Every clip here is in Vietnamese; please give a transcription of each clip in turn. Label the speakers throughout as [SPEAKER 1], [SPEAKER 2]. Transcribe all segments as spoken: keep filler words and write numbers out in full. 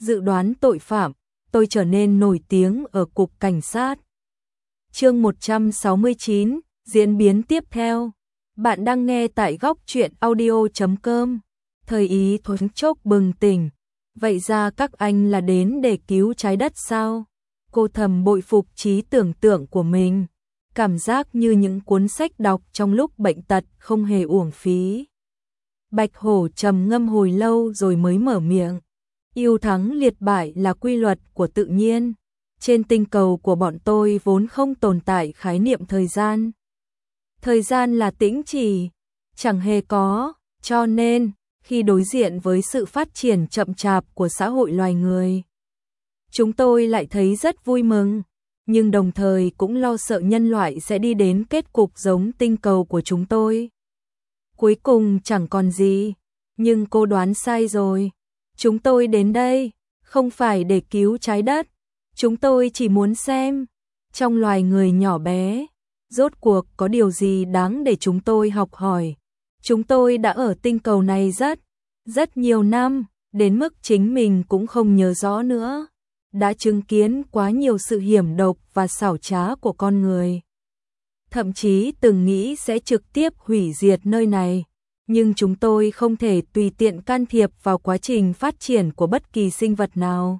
[SPEAKER 1] dự đoán tội phạm, tôi trở nên nổi tiếng ở cục cảnh sát. Chương một trăm sáu mươi chín, diễn biến tiếp theo. Bạn đang nghe tại góc truyện audio chấm com. Thời Ý thoáng chốc bừng tỉnh. Vậy ra các anh là đến để cứu trái đất sao? Cô thầm bội phục trí tưởng tượng của mình. Cảm giác như những cuốn sách đọc trong lúc bệnh tật không hề uổng phí. Bạch Hổ trầm ngâm hồi lâu rồi mới mở miệng. Yêu thắng liệt bại là quy luật của tự nhiên. Trên tinh cầu của bọn tôi vốn không tồn tại khái niệm thời gian. Thời gian là tĩnh chỉ, chẳng hề có, cho nên, khi đối diện với sự phát triển chậm chạp của xã hội loài người, chúng tôi lại thấy rất vui mừng, nhưng đồng thời cũng lo sợ nhân loại sẽ đi đến kết cục giống tinh cầu của chúng tôi. Cuối cùng chẳng còn gì, nhưng cô đoán sai rồi. Chúng tôi đến đây, không phải để cứu trái đất. Chúng tôi chỉ muốn xem, trong loài người nhỏ bé, rốt cuộc có điều gì đáng để chúng tôi học hỏi. Chúng tôi đã ở tinh cầu này rất, rất nhiều năm, đến mức chính mình cũng không nhớ rõ nữa. Đã chứng kiến quá nhiều sự hiểm độc và xảo trá của con người. Thậm chí từng nghĩ sẽ trực tiếp hủy diệt nơi này. Nhưng chúng tôi không thể tùy tiện can thiệp vào quá trình phát triển của bất kỳ sinh vật nào.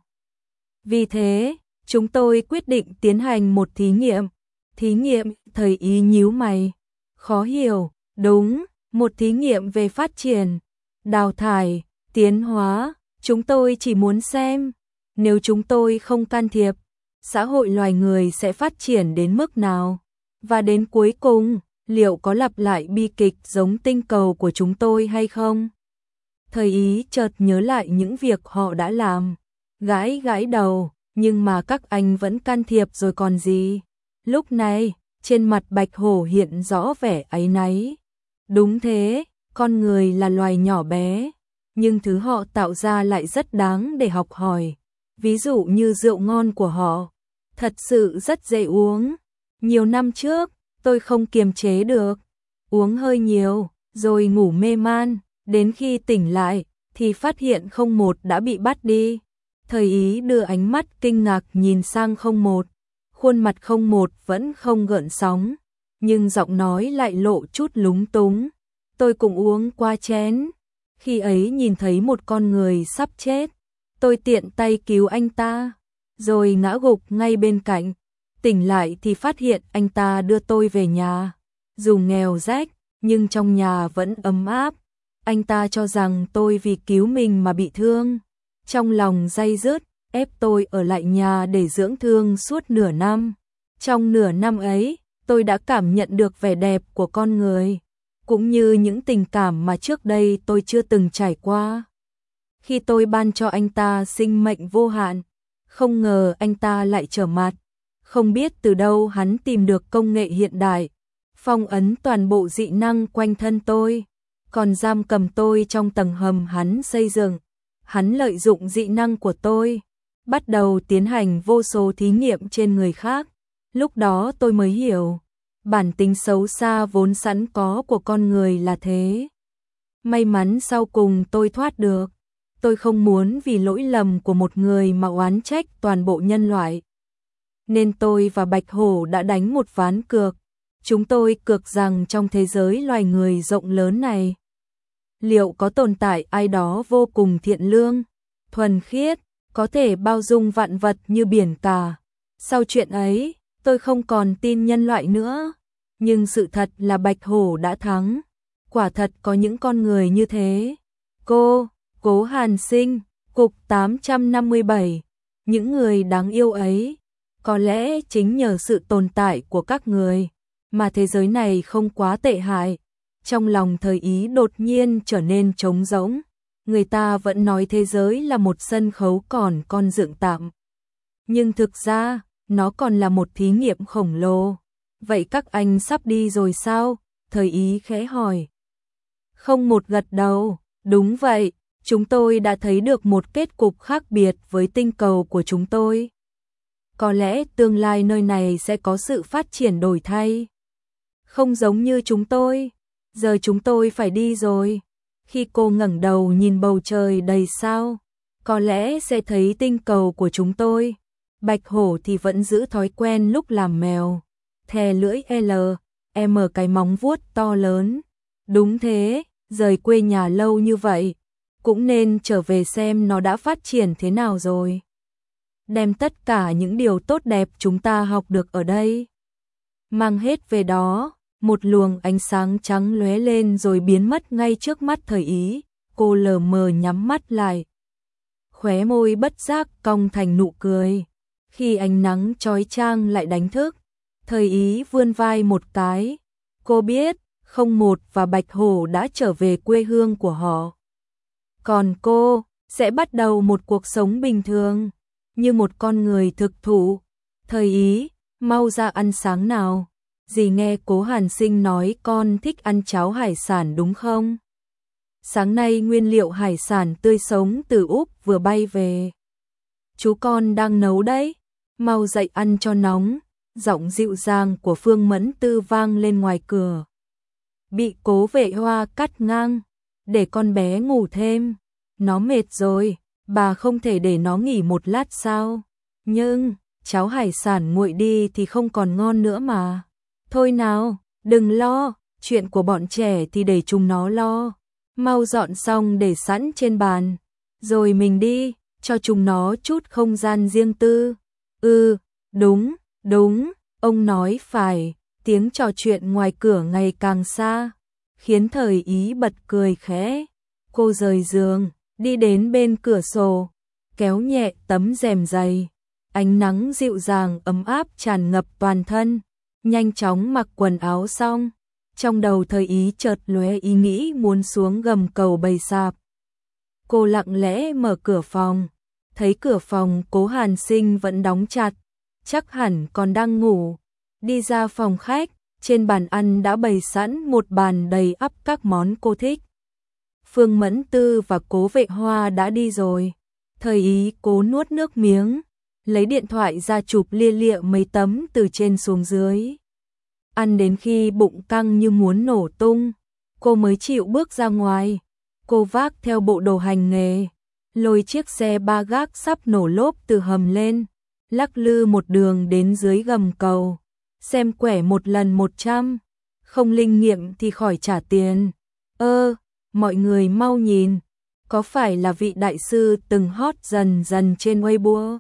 [SPEAKER 1] Vì thế, chúng tôi quyết định tiến hành một thí nghiệm. Thí nghiệm, Thời Ý nhíu mày. Khó hiểu, đúng, một thí nghiệm về phát triển, đào thải, tiến hóa. Chúng tôi chỉ muốn xem, nếu chúng tôi không can thiệp, xã hội loài người sẽ phát triển đến mức nào. Và đến cuối cùng, liệu có lặp lại bi kịch giống tinh cầu của chúng tôi hay không? Thời Ý chợt nhớ lại những việc họ đã làm. Gãi gãi đầu, nhưng mà các anh vẫn can thiệp rồi còn gì. Lúc này, trên mặt Bạch Hổ hiện rõ vẻ áy náy. Đúng thế, con người là loài nhỏ bé, nhưng thứ họ tạo ra lại rất đáng để học hỏi. Ví dụ như rượu ngon của họ, thật sự rất dễ uống. Nhiều năm trước, tôi không kiềm chế được, uống hơi nhiều, rồi ngủ mê man, đến khi tỉnh lại, thì phát hiện không một đã bị bắt đi. Thời Ý đưa ánh mắt kinh ngạc nhìn sang không một, khuôn mặt không một vẫn không gợn sóng, nhưng giọng nói lại lộ chút lúng túng. Tôi cũng uống qua chén, khi ấy nhìn thấy một con người sắp chết, tôi tiện tay cứu anh ta, rồi ngã gục ngay bên cạnh. Tỉnh lại thì phát hiện anh ta đưa tôi về nhà, dù nghèo rách, nhưng trong nhà vẫn ấm áp. Anh ta cho rằng tôi vì cứu mình mà bị thương, trong lòng day dứt, ép tôi ở lại nhà để dưỡng thương suốt nửa năm. Trong nửa năm ấy, tôi đã cảm nhận được vẻ đẹp của con người, cũng như những tình cảm mà trước đây tôi chưa từng trải qua. Khi tôi ban cho anh ta sinh mệnh vô hạn, không ngờ anh ta lại trở mặt. Không biết từ đâu hắn tìm được công nghệ hiện đại, phong ấn toàn bộ dị năng quanh thân tôi, còn giam cầm tôi trong tầng hầm hắn xây dựng. Hắn lợi dụng dị năng của tôi, bắt đầu tiến hành vô số thí nghiệm trên người khác. Lúc đó tôi mới hiểu, bản tính xấu xa vốn sẵn có của con người là thế. May mắn sau cùng tôi thoát được. Tôi không muốn vì lỗi lầm của một người mà oán trách toàn bộ nhân loại. Nên tôi và Bạch Hổ đã đánh một ván cược. Chúng tôi cược rằng trong thế giới loài người rộng lớn này, liệu có tồn tại ai đó vô cùng thiện lương, thuần khiết, có thể bao dung vạn vật như biển cả. Sau chuyện ấy, tôi không còn tin nhân loại nữa. Nhưng sự thật là Bạch Hổ đã thắng. Quả thật có những con người như thế. Cô, Cố Hàn Sinh, Cục tám trăm năm mươi bảy. Những người đáng yêu ấy, có lẽ chính nhờ sự tồn tại của các người, mà thế giới này không quá tệ hại. Trong lòng Thời Ý đột nhiên trở nên trống rỗng. Người ta vẫn nói thế giới là một sân khấu còn con dựng tạm. Nhưng thực ra, nó còn là một thí nghiệm khổng lồ. Vậy các anh sắp đi rồi sao? Thời Ý khẽ hỏi. Không một gật đầu. Đúng vậy, chúng tôi đã thấy được một kết cục khác biệt với tinh cầu của chúng tôi. Có lẽ tương lai nơi này sẽ có sự phát triển đổi thay. Không giống như chúng tôi. Giờ chúng tôi phải đi rồi. Khi cô ngẩng đầu nhìn bầu trời đầy sao, có lẽ sẽ thấy tinh cầu của chúng tôi. Bạch hổ thì vẫn giữ thói quen lúc làm mèo, thè lưỡi L, M cái móng vuốt to lớn. Đúng thế, rời quê nhà lâu như vậy, cũng nên trở về xem nó đã phát triển thế nào rồi. Đem tất cả những điều tốt đẹp chúng ta học được ở đây, mang hết về đó. Một luồng ánh sáng trắng lóe lên rồi biến mất ngay trước mắt Thời Ý. Cô lờ mờ nhắm mắt lại, khóe môi bất giác cong thành nụ cười. Khi ánh nắng chói chang lại đánh thức, Thời Ý vươn vai một cái. Cô biết, không một và Bạch Hổ đã trở về quê hương của họ. Còn cô, sẽ bắt đầu một cuộc sống bình thường, như một con người thực thụ. Thời Ý, mau ra ăn sáng nào. Dì nghe Cố Hàn Sinh nói con thích ăn cháo hải sản đúng không? Sáng nay nguyên liệu hải sản tươi sống từ Úc vừa bay về. Chú con đang nấu đấy, mau dậy ăn cho nóng. Giọng dịu dàng của Phương Mẫn Tư vang lên ngoài cửa. Bị Cố Vệ Hoa cắt ngang. Để con bé ngủ thêm. Nó mệt rồi, bà không thể để nó nghỉ một lát sao? Nhưng, cháo hải sản nguội đi thì không còn ngon nữa mà. Thôi nào, đừng lo, chuyện của bọn trẻ thì để chúng nó lo. Mau dọn xong để sẵn trên bàn, rồi mình đi, cho chúng nó chút không gian riêng tư. Ừ, đúng, đúng, ông nói phải. Tiếng trò chuyện ngoài cửa ngày càng xa, khiến Thời Ý bật cười khẽ. Cô rời giường, đi đến bên cửa sổ, kéo nhẹ tấm rèm dày. Ánh nắng dịu dàng ấm áp tràn ngập toàn thân. Nhanh chóng mặc quần áo xong, trong đầu Thời Ý chợt lóe ý nghĩ muốn xuống gầm cầu bày sạp. Cô lặng lẽ mở cửa phòng, thấy cửa phòng Cố Hàn Sinh vẫn đóng chặt, chắc hẳn còn đang ngủ. Đi ra phòng khách, trên bàn ăn đã bày sẵn một bàn đầy ắp các món cô thích. Phương Mẫn Tư và Cố Vệ Hoa đã đi rồi. Thời Ý cố nuốt nước miếng, lấy điện thoại ra chụp lia lịa mấy tấm từ trên xuống dưới. Ăn đến khi bụng căng như muốn nổ tung, cô mới chịu bước ra ngoài. Cô vác theo bộ đồ hành nghề, lôi chiếc xe ba gác sắp nổ lốp từ hầm lên, lắc lư một đường đến dưới gầm cầu. Xem quẻ một lần một trăm, không linh nghiệm thì khỏi trả tiền. Ơ, mọi người mau nhìn, có phải là vị đại sư từng hot dần dần trên Weibo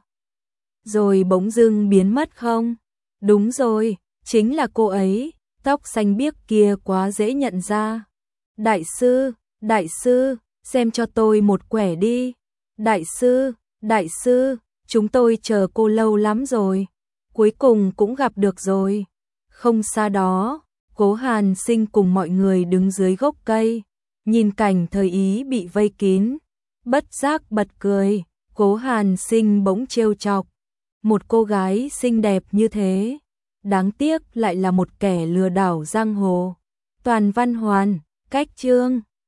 [SPEAKER 1] rồi bỗng dưng biến mất không? Đúng rồi, chính là cô ấy, tóc xanh biếc kia quá dễ nhận ra. Đại sư, đại sư, xem cho tôi một quẻ đi. Đại sư, đại sư, chúng tôi chờ cô lâu lắm rồi, cuối cùng cũng gặp được rồi. Không xa đó, Cố Hàn Sinh cùng mọi người đứng dưới gốc cây, nhìn cảnh Thời Ý bị vây kín, bất giác bật cười. Cố Hàn Sinh bỗng trêu chọc, một cô gái xinh đẹp như thế, đáng tiếc lại là một kẻ lừa đảo giang hồ. Toàn văn hoàn, cách chương